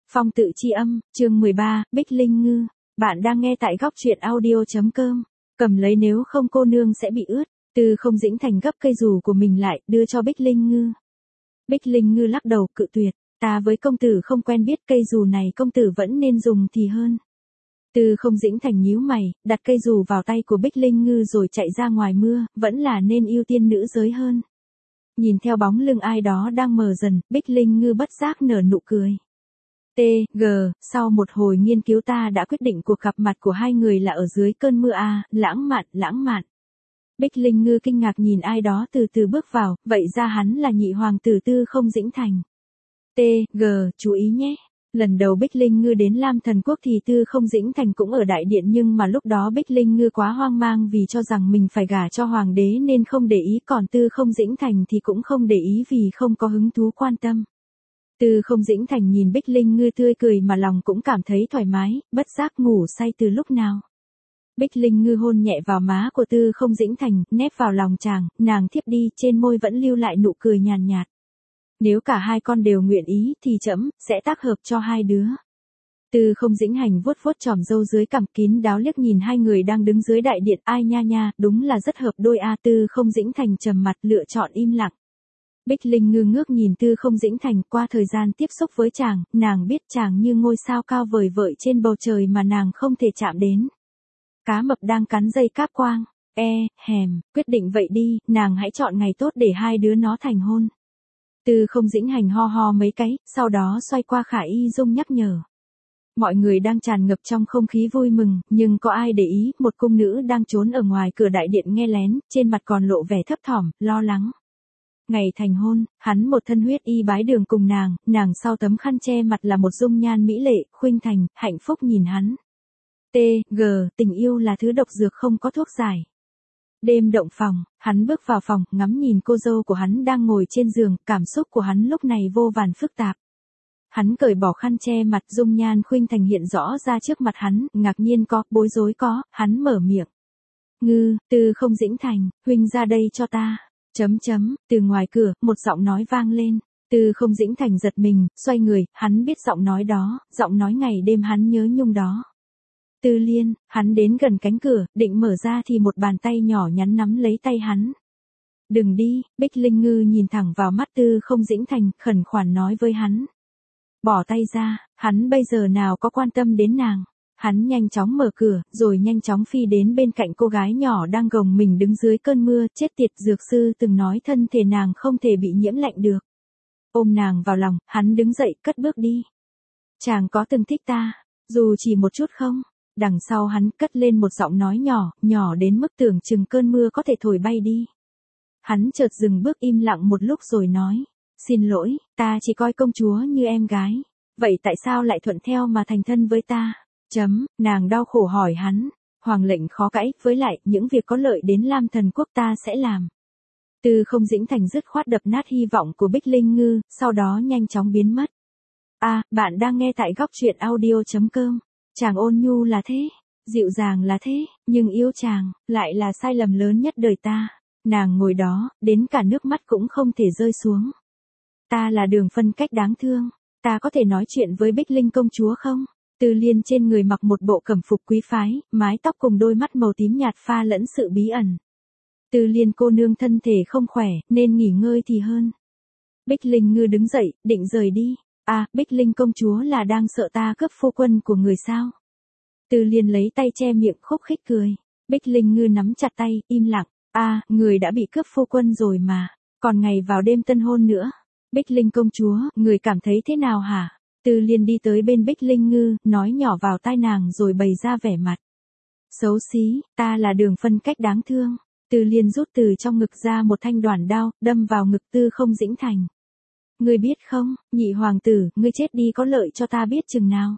Phong tự chi âm, chương 13, Bích Linh Ngư. Bạn đang nghe tại góc truyện audio.com. Cầm lấy nếu không cô nương sẽ bị ướt. Tư Không Dĩnh Thành gấp cây dù của mình lại, đưa cho Bích Linh Ngư. Bích Linh Ngư lắc đầu cự tuyệt. Ta với công tử không quen biết, cây dù này công tử vẫn nên dùng thì hơn. Tư Không Dĩnh Thành nhíu mày, đặt cây dù vào tay của Bích Linh Ngư rồi chạy ra ngoài mưa, vẫn là nên ưu tiên nữ giới hơn. Nhìn theo bóng lưng ai đó đang mờ dần, Bích Linh Ngư bất giác nở nụ cười. Sau một hồi nghiên cứu ta đã quyết định cuộc gặp mặt của hai người là ở dưới cơn mưa lãng mạn. Bích Linh Ngư kinh ngạc nhìn ai đó từ từ bước vào, vậy ra hắn là nhị hoàng tử Tư Không Dĩnh Thành. Chú ý nhé. Lần đầu Bích Linh Ngư đến Lam Thần Quốc thì Tư Không Dĩnh Thành cũng ở đại điện, nhưng mà lúc đó Bích Linh Ngư quá hoang mang vì cho rằng mình phải gả cho hoàng đế nên không để ý, còn Tư Không Dĩnh Thành thì cũng không để ý vì không có hứng thú quan tâm. Tư Không Dĩnh Thành nhìn Bích Linh Ngư tươi cười mà lòng cũng cảm thấy thoải mái, bất giác ngủ say từ lúc nào. Bích Linh Ngư hôn nhẹ vào má của Tư Không Dĩnh Thành, nép vào lòng chàng, nàng thiếp đi, trên môi vẫn lưu lại nụ cười nhàn nhạt. Nếu cả hai con đều nguyện ý thì trẫm sẽ tác hợp cho hai đứa. Tư Không Dĩnh Hành vuốt vuốt chòm râu dưới cằm, kín đáo liếc nhìn hai người đang đứng dưới đại điện, ai nha, đúng là rất hợp đôi a. Tư Không Dĩnh Thành trầm mặt lựa chọn im lặng. Bích Linh Ngư ngước nhìn Tư Không Dĩnh Thành, qua thời gian tiếp xúc với chàng, nàng biết chàng như ngôi sao cao vời vợi trên bầu trời mà nàng không thể chạm đến. Cá mập đang cắn dây cáp quang, quyết định vậy đi, nàng hãy chọn ngày tốt để hai đứa nó thành hôn. Tư Không Dĩnh Hành ho mấy cái, sau đó xoay qua Khả Y Dung nhắc nhở. Mọi người đang tràn ngập trong không khí vui mừng, nhưng có ai để ý, một cung nữ đang trốn ở ngoài cửa đại điện nghe lén, trên mặt còn lộ vẻ thấp thỏm, lo lắng. Ngày thành hôn, hắn một thân huyết y bái đường cùng nàng sau tấm khăn che mặt là một dung nhan mỹ lệ, khuynh thành, hạnh phúc nhìn hắn. Tình yêu là thứ độc dược không có thuốc giải. Đêm động phòng, hắn bước vào phòng, ngắm nhìn cô dâu của hắn đang ngồi trên giường, cảm xúc của hắn lúc này vô vàn phức tạp. Hắn cởi bỏ khăn che mặt, dung nhan khuynh thành hiện rõ ra trước mặt hắn, ngạc nhiên có, bối rối có, hắn mở miệng. Tư Không Dĩnh Thành, huynh ra đây cho ta. Từ ngoài cửa, một giọng nói vang lên. Tư Không Dĩnh Thành giật mình, xoay người, hắn biết giọng nói đó, giọng nói ngày đêm hắn nhớ nhung đó. Tư Liên, hắn đến gần cánh cửa, định mở ra thì một bàn tay nhỏ nhắn nắm lấy tay hắn. Đừng đi, Bích Linh Ngư nhìn thẳng vào mắt Tư Không Dĩnh Thành, khẩn khoản nói với hắn. Bỏ tay ra, hắn bây giờ nào có quan tâm đến nàng. Hắn nhanh chóng mở cửa, rồi nhanh chóng phi đến bên cạnh cô gái nhỏ đang gồng mình đứng dưới cơn mưa, chết tiệt, dược sư từng nói thân thể nàng không thể bị nhiễm lạnh được. Ôm nàng vào lòng, hắn đứng dậy, cất bước đi. Chàng có từng thích ta, dù chỉ một chút không? Đằng sau hắn cất lên một giọng nói nhỏ đến mức tưởng chừng cơn mưa có thể thổi bay đi. Hắn chợt dừng bước im lặng một lúc rồi nói, xin lỗi, ta chỉ coi công chúa như em gái. Vậy tại sao lại thuận theo mà thành thân với ta? Nàng đau khổ hỏi hắn. Hoàng lệnh khó cãi, với lại, những việc có lợi đến Lam Thần Quốc ta sẽ làm. Tư Không Dĩnh Thành dứt khoát đập nát hy vọng của Bích Linh Ngư, sau đó nhanh chóng biến mất. Bạn đang nghe tại góc truyện audio.com. Chàng ôn nhu là thế, dịu dàng là thế, nhưng yêu chàng, lại là sai lầm lớn nhất đời ta. Nàng ngồi đó, đến cả nước mắt cũng không thể rơi xuống. Ta là Đường Phân Cách đáng thương, ta có thể nói chuyện với Bích Linh công chúa không? Tư Liên trên người mặc một bộ cẩm phục quý phái, mái tóc cùng đôi mắt màu tím nhạt pha lẫn sự bí ẩn. Tư Liên cô nương thân thể không khỏe, nên nghỉ ngơi thì hơn. Bích Linh Ngư đứng dậy, định rời đi. Bích Linh công chúa là đang sợ ta cướp phu quân của người sao? Tư Liên lấy tay che miệng khúc khích cười. Bích Linh Ngư nắm chặt tay, im lặng. Người đã bị cướp phu quân rồi mà, còn ngày vào đêm tân hôn nữa. Bích Linh công chúa, người cảm thấy thế nào hả? Tư Liên đi tới bên Bích Linh Ngư, nói nhỏ vào tai nàng rồi bày ra vẻ mặt xấu xí, ta là Đường Phân Cách đáng thương. Tư Liên rút từ trong ngực ra một thanh đoản đao, đâm vào ngực Tư Không Dĩnh Thành. Ngươi biết không, nhị hoàng tử, ngươi chết đi có lợi cho ta biết chừng nào.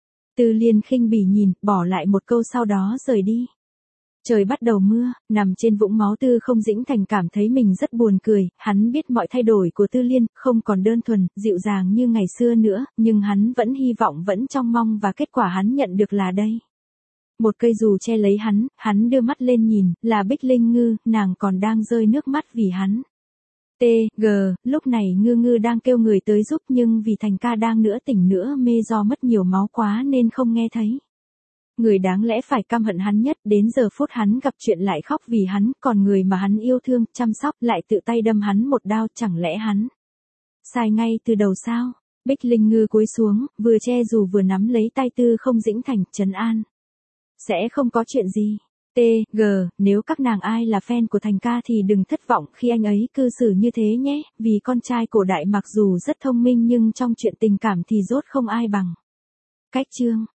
Tư Liên khinh bỉ nhìn, bỏ lại một câu sau đó rời đi. Trời bắt đầu mưa, nằm trên vũng máu Tư Không Dĩnh Thành cảm thấy mình rất buồn cười, hắn biết mọi thay đổi của Tư Liên, không còn đơn thuần, dịu dàng như ngày xưa nữa, nhưng hắn vẫn hy vọng vẫn trông mong và kết quả hắn nhận được là đây. Một cây dù che lấy hắn đưa mắt lên nhìn, là Bích Linh Ngư, nàng còn đang rơi nước mắt vì hắn. T.G. Lúc này Ngư Ngư đang kêu người tới giúp nhưng vì Thành ca đang nửa tỉnh nửa mê do mất nhiều máu quá nên không nghe thấy. Người đáng lẽ phải căm hận hắn nhất đến giờ phút hắn gặp chuyện lại khóc vì hắn, còn người mà hắn yêu thương, chăm sóc lại tự tay đâm hắn một đao, chẳng lẽ hắn sai ngay từ đầu sao? Bích Linh Ngư cúi xuống, vừa che dù vừa nắm lấy tay Tư Không Dĩnh Thành, trấn an. Sẽ không có chuyện gì. T.G. Nếu các nàng ai là fan của Thành ca thì đừng thất vọng khi anh ấy cư xử như thế nhé, vì con trai cổ đại mặc dù rất thông minh nhưng trong chuyện tình cảm thì rốt không ai bằng. Cách chương